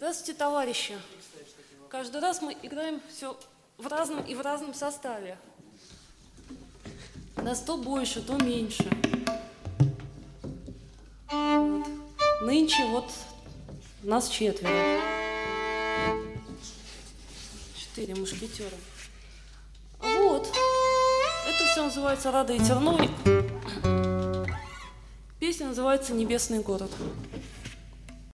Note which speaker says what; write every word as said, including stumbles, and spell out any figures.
Speaker 1: Здравствуйте, товарищи! Каждый раз мы играем все в разном и в разном составе. Нас то больше, то меньше. Вот. Нынче вот нас четверо. Четыре мушкетера. Вот. Это все называется «Рада и терновник». Песня называется «Небесный город».